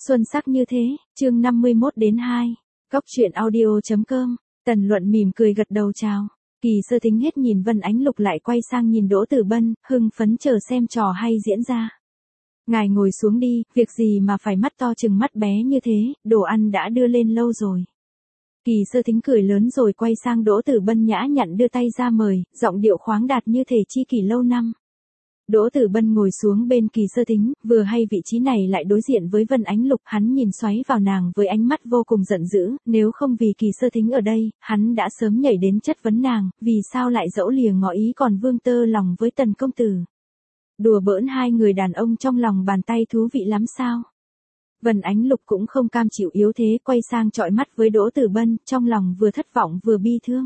Xuân sắc như thế, chương 51-2, Cóc truyện audio.com, Tần Luận mỉm cười gật đầu chào. Kỳ Sơ Thính hết nhìn Vân Ánh Lục lại quay sang nhìn Đỗ Tử Bân, hưng phấn chờ xem trò hay diễn ra. Ngài ngồi xuống đi, việc gì mà phải mắt to chừng mắt bé như thế, đồ ăn đã đưa lên lâu rồi. Kỳ Sơ Thính cười lớn rồi quay sang Đỗ Tử Bân nhã nhặn đưa tay ra mời, giọng điệu khoáng đạt như thể chi kỷ lâu năm. Đỗ Tử Bân ngồi xuống bên Kỳ Sơ Thính, vừa hay vị trí này lại đối diện với Vân Ánh Lục, hắn nhìn xoáy vào nàng với ánh mắt vô cùng giận dữ, nếu không vì Kỳ Sơ Thính ở đây, hắn đã sớm nhảy đến chất vấn nàng, vì sao lại dẫu lìa ngỏ ý còn vương tơ lòng với Tần công tử. Đùa bỡn hai người đàn ông trong lòng bàn tay thú vị lắm sao? Vân Ánh Lục cũng không cam chịu yếu thế, quay sang trọi mắt với Đỗ Tử Bân, trong lòng vừa thất vọng vừa bi thương.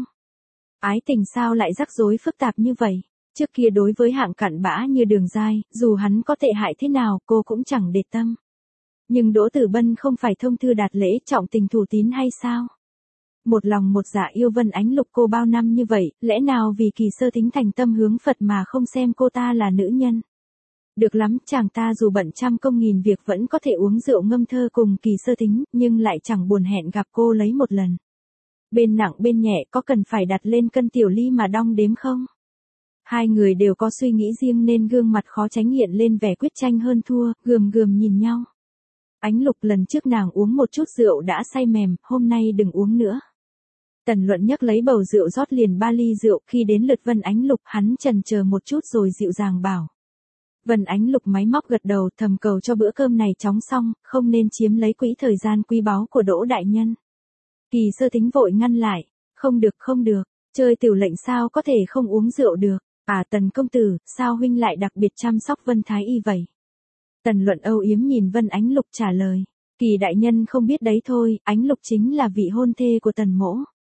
Ái tình sao lại rắc rối phức tạp như vậy? Trước kia đối với hạng cặn bã như Đường Giai, dù hắn có tệ hại thế nào cô cũng chẳng để tâm. Nhưng Đỗ Tử Bân không phải thông thư đạt lễ trọng tình thủ tín hay sao? Một lòng một dạ yêu Vân Ánh Lục cô bao năm như vậy, lẽ nào vì Kỳ Sơ Thính thành tâm hướng Phật mà không xem cô ta là nữ nhân? Được lắm, chàng ta dù bận trăm công nghìn việc vẫn có thể uống rượu ngâm thơ cùng Kỳ Sơ Thính, nhưng lại chẳng buồn hẹn gặp cô lấy một lần. Bên nặng bên nhẹ có cần phải đặt lên cân tiểu ly mà đong đếm không? Hai người đều có suy nghĩ riêng nên gương mặt khó tránh hiện lên vẻ quyết tranh hơn thua, gườm gườm nhìn nhau. Ánh Lục, lần trước nàng uống một chút rượu đã say mềm, hôm nay đừng uống nữa. Tần Luận nhấc lấy bầu rượu rót liền 3 ly rượu, khi đến lượt Vân Ánh Lục hắn chần chờ một chút rồi dịu dàng bảo. Vân Ánh Lục máy móc gật đầu, thầm cầu cho bữa cơm này chóng xong, không nên chiếm lấy quỹ thời gian quý báu của Đỗ đại nhân. Kỳ Sơ Thính vội ngăn lại, không được, chơi tiểu lệnh sao có thể không uống rượu được. À Tần công tử, sao huynh lại đặc biệt chăm sóc Vân Thái Y vậy? Tần Luận âu yếm nhìn Vân Ánh Lục trả lời. Kỳ đại nhân không biết đấy thôi, Ánh Lục chính là vị hôn thê của Tần mỗ.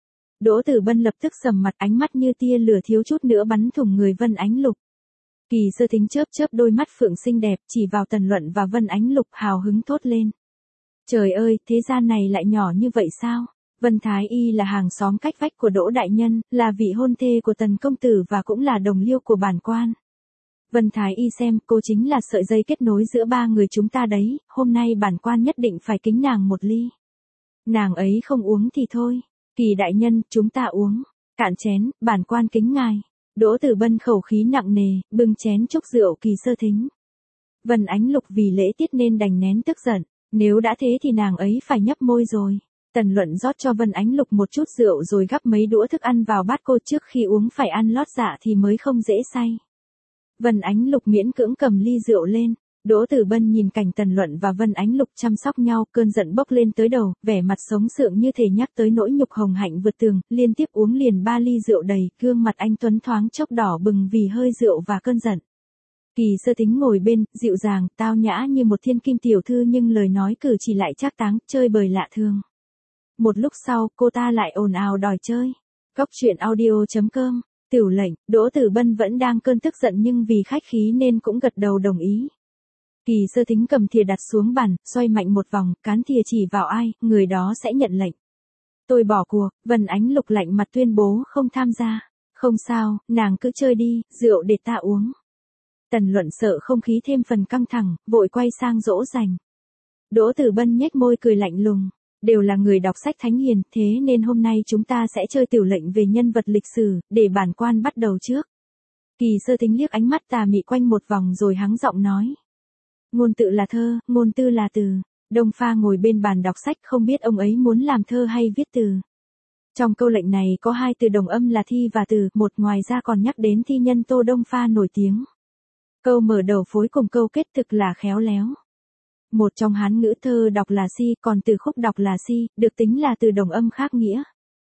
Đỗ Tử Bân lập tức sầm mặt, ánh mắt như tia lửa thiếu chút nữa bắn thủng người Vân Ánh Lục. Kỳ Sơ Thính chớp chớp đôi mắt phượng xinh đẹp, chỉ vào Tần Luận và Vân Ánh Lục hào hứng thốt lên. Trời ơi, thế gian này lại nhỏ như vậy sao? Vân Thái Y là hàng xóm cách vách của Đỗ đại nhân, là vị hôn thê của Tần công tử và cũng là đồng liêu của bản quan. Vân Thái Y xem, cô chính là sợi dây kết nối giữa ba người chúng ta đấy, hôm nay bản quan nhất định phải kính nàng một ly. Nàng ấy không uống thì thôi, Kỳ đại nhân, chúng ta uống. Cạn chén, bản quan kính ngài. Đỗ Tử Bân khẩu khí nặng nề, bưng chén chúc rượu Kỳ Sơ Thính. Vân Ánh Lục vì lễ tiết nên đành nén tức giận, nếu đã thế thì nàng ấy phải nhấp môi rồi. Tần Luận rót cho Vân Ánh Lục một chút rượu rồi gắp mấy đũa thức ăn vào bát cô, trước khi uống phải ăn lót dạ thì mới không dễ say. Vân Ánh Lục miễn cưỡng cầm ly rượu lên, Đỗ Tử Bân nhìn cảnh Tần Luận và Vân Ánh Lục chăm sóc nhau, cơn giận bốc lên tới đầu, vẻ mặt sống sượng như thể nhắc tới nỗi nhục hồng hạnh vượt tường, liên tiếp uống liền 3 ly rượu đầy, gương mặt anh tuấn thoáng chốc đỏ bừng vì hơi rượu và cơn giận. Kỳ Sơ Thính ngồi bên, dịu dàng, tao nhã như một thiên kim tiểu thư nhưng lời nói cử chỉ lại trác táng, chơi bời lạ thường. Một lúc sau, cô ta lại ồn ào đòi chơi. Cóc truyện audio.com, Tiểu lệnh, Đỗ Tử Bân vẫn đang cơn tức giận nhưng vì khách khí nên cũng gật đầu đồng ý. Kỳ Sơ Thính cầm thìa đặt xuống bàn, xoay mạnh một vòng, cán thìa chỉ vào ai, người đó sẽ nhận lệnh. Tôi bỏ cuộc, Vân Ánh Lục lạnh mặt tuyên bố không tham gia. Không sao, nàng cứ chơi đi, rượu để ta uống. Tần Luận sợ không khí thêm phần căng thẳng, vội quay sang dỗ dành. Đỗ Tử Bân nhếch môi cười lạnh lùng. Đều là người đọc sách thánh hiền, thế nên hôm nay chúng ta sẽ chơi tiểu lệnh về nhân vật lịch sử, để bản quan bắt đầu trước. Kỳ Sơ Thính liếc ánh mắt tà mị quanh một vòng rồi hắng giọng nói. Ngôn tự là thơ, ngôn tư là từ. Đông Pha ngồi bên bàn đọc sách, không biết ông ấy muốn làm thơ hay viết từ. Trong câu lệnh này có 2 từ đồng âm là thi và từ, một ngoài ra còn nhắc đến thi nhân Tô Đông Pha nổi tiếng. Câu mở đầu phối cùng câu kết thực là khéo léo. Một trong Hán ngữ thơ đọc là si, còn từ khúc đọc là si, được tính là từ đồng âm khác nghĩa.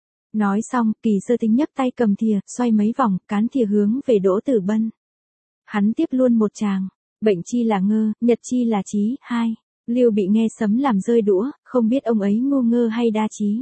Nói xong, Kỳ Sơ Thính nhấc tay cầm thìa, xoay mấy vòng, cán thìa hướng về Đỗ Tử Bân. Hắn tiếp luôn một tràng. Bệnh chi là ngơ, nhật chi là trí, 2. Lưu Bị nghe sấm làm rơi đũa, không biết ông ấy ngu ngơ hay đa trí.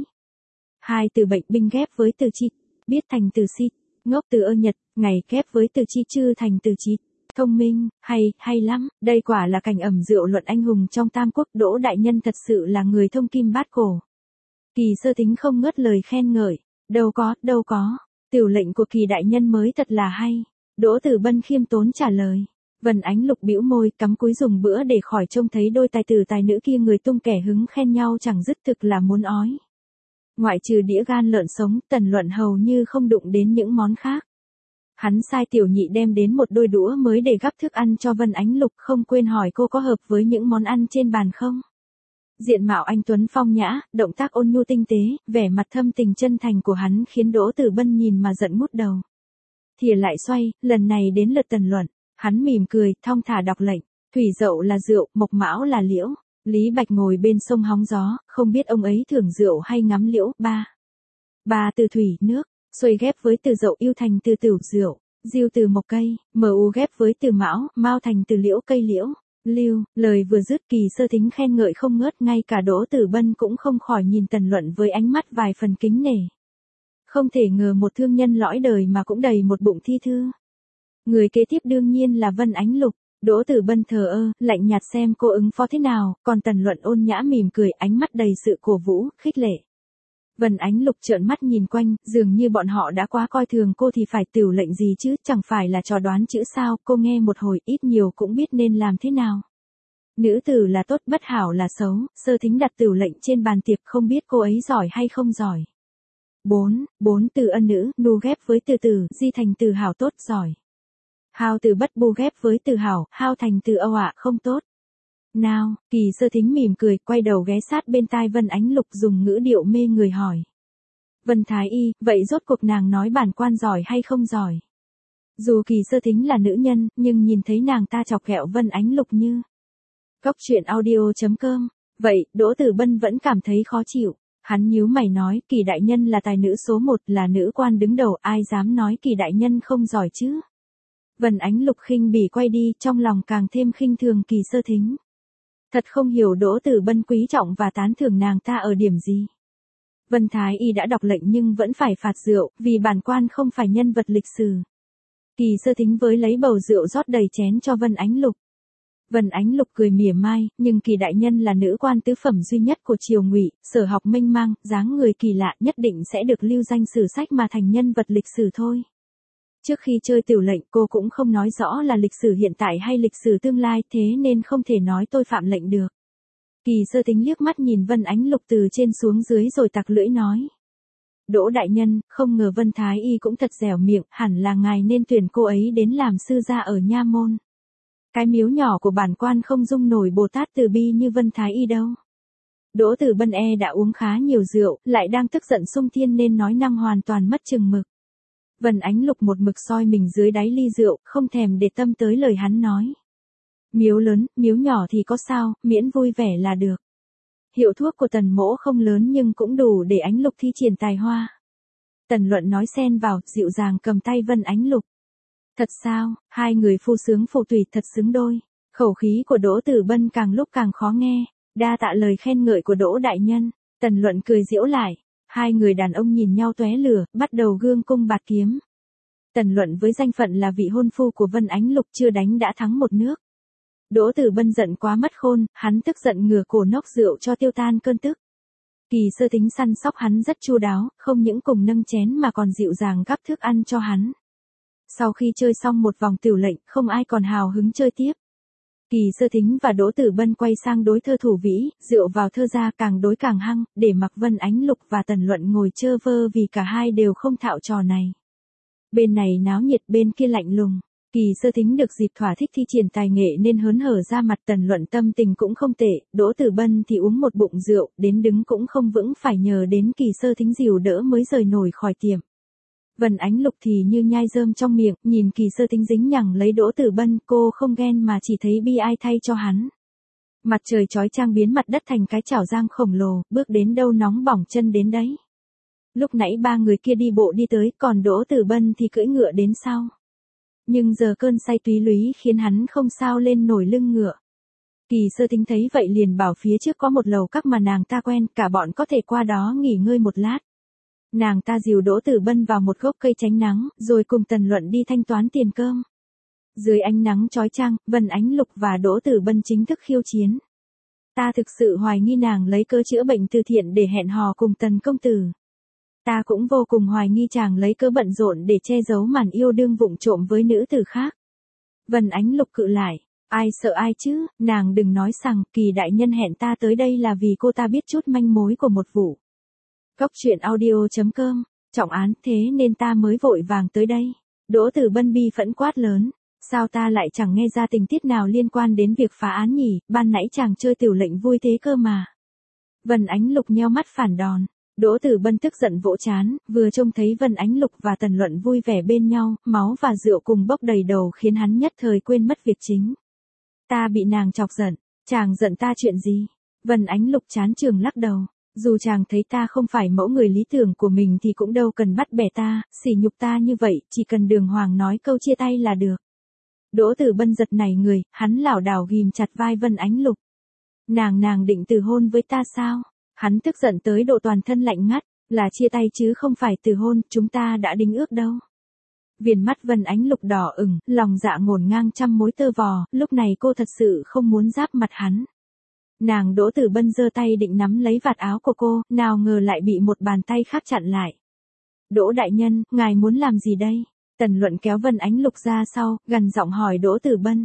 2 từ bệnh binh ghép với từ chi, biết thành từ si, ngốc từ ơ nhật, ngày ghép với từ chi chư thành từ trí. Thông minh, hay lắm, đây quả là cảnh ẩm rượu luận anh hùng trong Tam Quốc. Đỗ đại nhân thật sự là người thông kim bát cổ. Kỳ Sơ Thính không ngớt lời khen ngợi, đâu có, tiểu lệnh của Kỳ đại nhân mới thật là hay. Đỗ Tử Bân khiêm tốn trả lời, Vân Ánh Lục bĩu môi, cắm cúi dùng bữa để khỏi trông thấy đôi tài tử tài nữ kia người tung kẻ hứng khen nhau chẳng dứt, thực là muốn ói. Ngoại trừ đĩa gan lợn sống, Tần Luận hầu như không đụng đến những món khác. Hắn sai tiểu nhị đem đến một đôi đũa mới để gắp thức ăn cho Vân Ánh Lục, không quên hỏi cô có hợp với những món ăn trên bàn không. Diện mạo anh tuấn phong nhã, động tác ôn nhu tinh tế, vẻ mặt thâm tình chân thành của hắn khiến Đỗ Tử Bân nhìn mà giận ngút đầu. Thìa lại xoay, lần này đến lượt Tần Luận, hắn mỉm cười, thong thả đọc lệnh, thủy dậu là rượu, mộc mão là liễu. Lý Bạch ngồi bên sông hóng gió, không biết ông ấy thưởng rượu hay ngắm liễu. Ba từ thủy, nước, xuôi ghép với từ dậu yêu thành từ tửu rượu, diêu từ mộc cây, mu ghép với từ mão, mao thành từ liễu cây liễu. Lưu, lời vừa dứt Kỳ Sơ Thính khen ngợi không ngớt, ngay cả Đỗ Tử Bân cũng không khỏi nhìn Tần Luận với ánh mắt vài phần kính nể. Không thể ngờ một thương nhân lõi đời mà cũng đầy một bụng thi thư. Người kế tiếp đương nhiên là Vân Ánh Lục. Đỗ Tử Bân thờ ơ, lạnh nhạt xem cô ứng phó thế nào, còn Tần Luận ôn nhã mỉm cười, ánh mắt đầy sự cổ vũ, khích lệ. Vân Ánh Lục trợn mắt nhìn quanh, dường như bọn họ đã quá coi thường cô thì phải tửu lệnh gì chứ, chẳng phải là trò đoán chữ sao, cô nghe một hồi ít nhiều cũng biết nên làm thế nào. Nữ tử là tốt, bất hảo là xấu, Sơ Thính đặt tửu lệnh trên bàn tiệc, không biết cô ấy giỏi hay không giỏi. 4 từ ân nữ, nu ghép với từ tử, di thành từ hảo tốt, giỏi. Hao từ bất bu ghép với từ hảo, hao thành từ âu ạ, không tốt. Nào, Kỳ Sơ Thính mỉm cười, quay đầu ghé sát bên tai Vân Ánh Lục dùng ngữ điệu mê người hỏi. Vân Thái Y, vậy rốt cuộc nàng nói bản quan giỏi hay không giỏi? Dù Kỳ Sơ Thính là nữ nhân, nhưng nhìn thấy nàng ta chọc ghẹo Vân Ánh Lục như. Cóc truyện audio.com. Vậy, Đỗ Tử Bân vẫn cảm thấy khó chịu. Hắn nhíu mày nói, Kỳ đại nhân là tài nữ số 1, là nữ quan đứng đầu, ai dám nói Kỳ đại nhân không giỏi chứ? Vân Ánh Lục khinh bỉ quay đi, trong lòng càng thêm khinh thường Kỳ Sơ Thính. Thật không hiểu Đỗ Tử Bân quý trọng và tán thưởng nàng ta ở điểm gì. Vân Thái Y đã đọc lệnh nhưng vẫn phải phạt rượu, vì bản quan không phải nhân vật lịch sử. Kỳ Sơ Thính với lấy bầu rượu rót đầy chén cho Vân Ánh Lục. Vân Ánh Lục cười mỉa mai, nhưng Kỳ đại nhân là nữ quan tứ phẩm duy nhất của triều Ngụy, sở học mênh mang, dáng người kỳ lạ, nhất định sẽ được lưu danh sử sách mà thành nhân vật lịch sử thôi. Trước khi chơi tửu lệnh cô cũng không nói rõ là lịch sử hiện tại hay lịch sử tương lai, thế nên không thể nói tôi phạm lệnh được. Kỳ Sơ Thính liếc mắt nhìn Vân Ánh Lục từ trên xuống dưới rồi tặc lưỡi nói. Đỗ đại nhân, không ngờ Vân Thái Y cũng thật dẻo miệng, hẳn là ngài nên tuyển cô ấy đến làm sư gia ở nha môn. Cái miếu nhỏ của bản quan không dung nổi Bồ Tát từ bi như Vân Thái Y đâu. Đỗ Tử Bân đã uống khá nhiều rượu, lại đang tức giận xung thiên nên nói năng hoàn toàn mất chừng mực. Vân Ánh Lục một mực soi mình dưới đáy ly rượu, không thèm để tâm tới lời hắn nói. Miếu lớn, miếu nhỏ thì có sao, miễn vui vẻ là được. Hiệu thuốc của Tần mỗ không lớn nhưng cũng đủ để Ánh Lục thi triển tài hoa. Tần Luận nói xen vào, dịu dàng cầm tay Vân Ánh Lục. Thật sao, hai người phu sướng phụ tùy thật xứng đôi. Khẩu khí của Đỗ Tử Bân càng lúc càng khó nghe. Đa tạ lời khen ngợi của Đỗ đại nhân. Tần Luận cười giễu lại. Hai người đàn ông nhìn nhau tóe lửa, bắt đầu gương cung bạt kiếm. Tần Luận với danh phận là vị hôn phu của Vân Ánh Lục chưa đánh đã thắng một nước. Đỗ Tử Bân giận quá mất khôn, hắn tức giận ngửa cổ nốc rượu cho tiêu tan cơn tức. Kỳ Sơ Thính săn sóc hắn rất chu đáo, không những cùng nâng chén mà còn dịu dàng gắp thức ăn cho hắn. Sau khi chơi xong một vòng tửu lệnh, không ai còn hào hứng chơi tiếp. Kỳ Sơ Thính và Đỗ Tử Bân quay sang đối thơ thủ vĩ, rượu vào thơ ra càng đối càng hăng, để mặc Vân Ánh Lục và Tần Luận ngồi chơ vơ vì cả hai đều không thạo trò này. Bên này náo nhiệt, bên kia lạnh lùng. Kỳ Sơ Thính được dịp thỏa thích thi triển tài nghệ nên hớn hở ra mặt, Tần Luận tâm tình cũng không tệ, Đỗ Tử Bân thì uống một bụng rượu, đến đứng cũng không vững, phải nhờ đến Kỳ Sơ Thính dìu đỡ mới rời nổi khỏi tiệm. Vân Ánh Lục thì như nhai rơm trong miệng, nhìn Kỳ Sơ Thính dính nhằng lấy Đỗ Tử Bân, cô không ghen mà chỉ thấy bi ai thay cho hắn. Mặt trời chói chang biến mặt đất thành cái chảo giang khổng lồ, bước đến đâu nóng bỏng chân đến đấy. Lúc nãy ba người kia đi bộ đi tới, còn Đỗ Tử Bân thì cưỡi ngựa đến sau. Nhưng giờ cơn say túy lúy khiến hắn không sao lên nổi lưng ngựa. Kỳ Sơ Thính thấy vậy liền bảo phía trước có một lầu các mà nàng ta quen, cả bọn có thể qua đó nghỉ ngơi một lát. Nàng ta dìu Đỗ Tử Bân vào một gốc cây tránh nắng, rồi cùng Tần Luận đi thanh toán tiền cơm. Dưới ánh nắng chói chang, Vân Ánh Lục và Đỗ Tử Bân chính thức khiêu chiến. Ta thực sự hoài nghi nàng lấy cớ chữa bệnh từ thiện để hẹn hò cùng Tần công tử. Ta cũng vô cùng hoài nghi chàng lấy cớ bận rộn để che giấu màn yêu đương vụng trộm với nữ tử khác. Vân Ánh Lục cự lại. Ai sợ ai chứ, nàng đừng nói rằng Kỳ đại nhân hẹn ta tới đây là vì cô ta biết chút manh mối của một vụ. Cốc truyện audio.com, trọng án thế nên ta mới vội vàng tới đây. Đỗ Tử Bân bi phẫn quát lớn. Sao ta lại chẳng nghe ra tình tiết nào liên quan đến việc phá án nhỉ, ban nãy chàng chơi tiểu lệnh vui thế cơ mà. Vân Ánh Lục nheo mắt phản đòn. Đỗ Tử Bân tức giận vỗ trán, vừa trông thấy Vân Ánh Lục và Tần Luận vui vẻ bên nhau, máu và rượu cùng bốc đầy đầu khiến hắn nhất thời quên mất việc chính. Ta bị nàng chọc giận, chàng giận ta chuyện gì? Vân Ánh Lục chán chường lắc đầu. Dù chàng thấy ta không phải mẫu người lý tưởng của mình thì cũng đâu cần bắt bẻ ta, sỉ nhục ta như vậy, chỉ cần đường hoàng nói câu chia tay là được. Đỗ Tử Bân giật nảy người, hắn lảo đảo ghim chặt vai Vân Ánh Lục. Nàng định từ hôn với ta sao? Hắn tức giận tới độ toàn thân lạnh ngắt, là chia tay chứ không phải từ hôn, chúng ta đã đính ước đâu. Viền mắt Vân Ánh Lục đỏ ửng, lòng dạ ngổn ngang trăm mối tơ vò, lúc này cô thật sự không muốn giáp mặt hắn. Nàng Đỗ Tử Bân giơ tay định nắm lấy vạt áo của cô, nào ngờ lại bị một bàn tay khác chặn lại. Đỗ đại nhân, ngài muốn làm gì đây? Tần Luận kéo Vân Ánh Lục ra sau, gằn giọng hỏi Đỗ Tử Bân.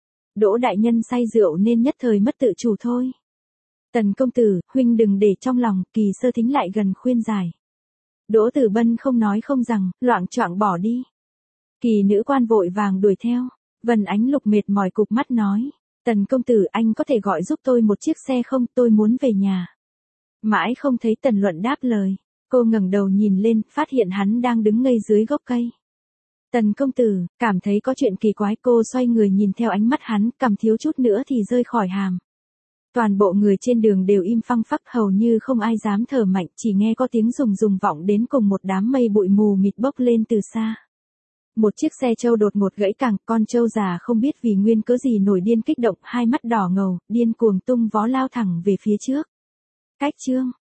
Đỗ đại nhân say rượu nên nhất thời mất tự chủ thôi. Tần công tử, huynh đừng để trong lòng, Kỳ Sơ Thính lại gần khuyên giải. Đỗ Tử Bân không nói không rằng, loạng choạng bỏ đi. Kỳ nữ quan vội vàng đuổi theo. Vân Ánh Lục mệt mỏi cụp mắt nói. Tần công tử, anh có thể gọi giúp tôi một chiếc xe không, tôi muốn về nhà. Mãi không thấy Tần Luận đáp lời. Cô ngẩng đầu nhìn lên, phát hiện hắn đang đứng ngây dưới gốc cây. Tần công tử, cảm thấy có chuyện kỳ quái, cô xoay người nhìn theo ánh mắt hắn, cầm thiếu chút nữa thì rơi khỏi hàm. Toàn bộ người trên đường đều im phăng phắc, hầu như không ai dám thở mạnh, chỉ nghe có tiếng rùng rùng vọng đến cùng một đám mây bụi mù mịt bốc lên từ xa. Một chiếc xe trâu đột ngột gãy cẳng, con trâu già không biết vì nguyên cớ gì nổi điên kích động, hai mắt đỏ ngầu, điên cuồng tung vó lao thẳng về phía trước. Cách chương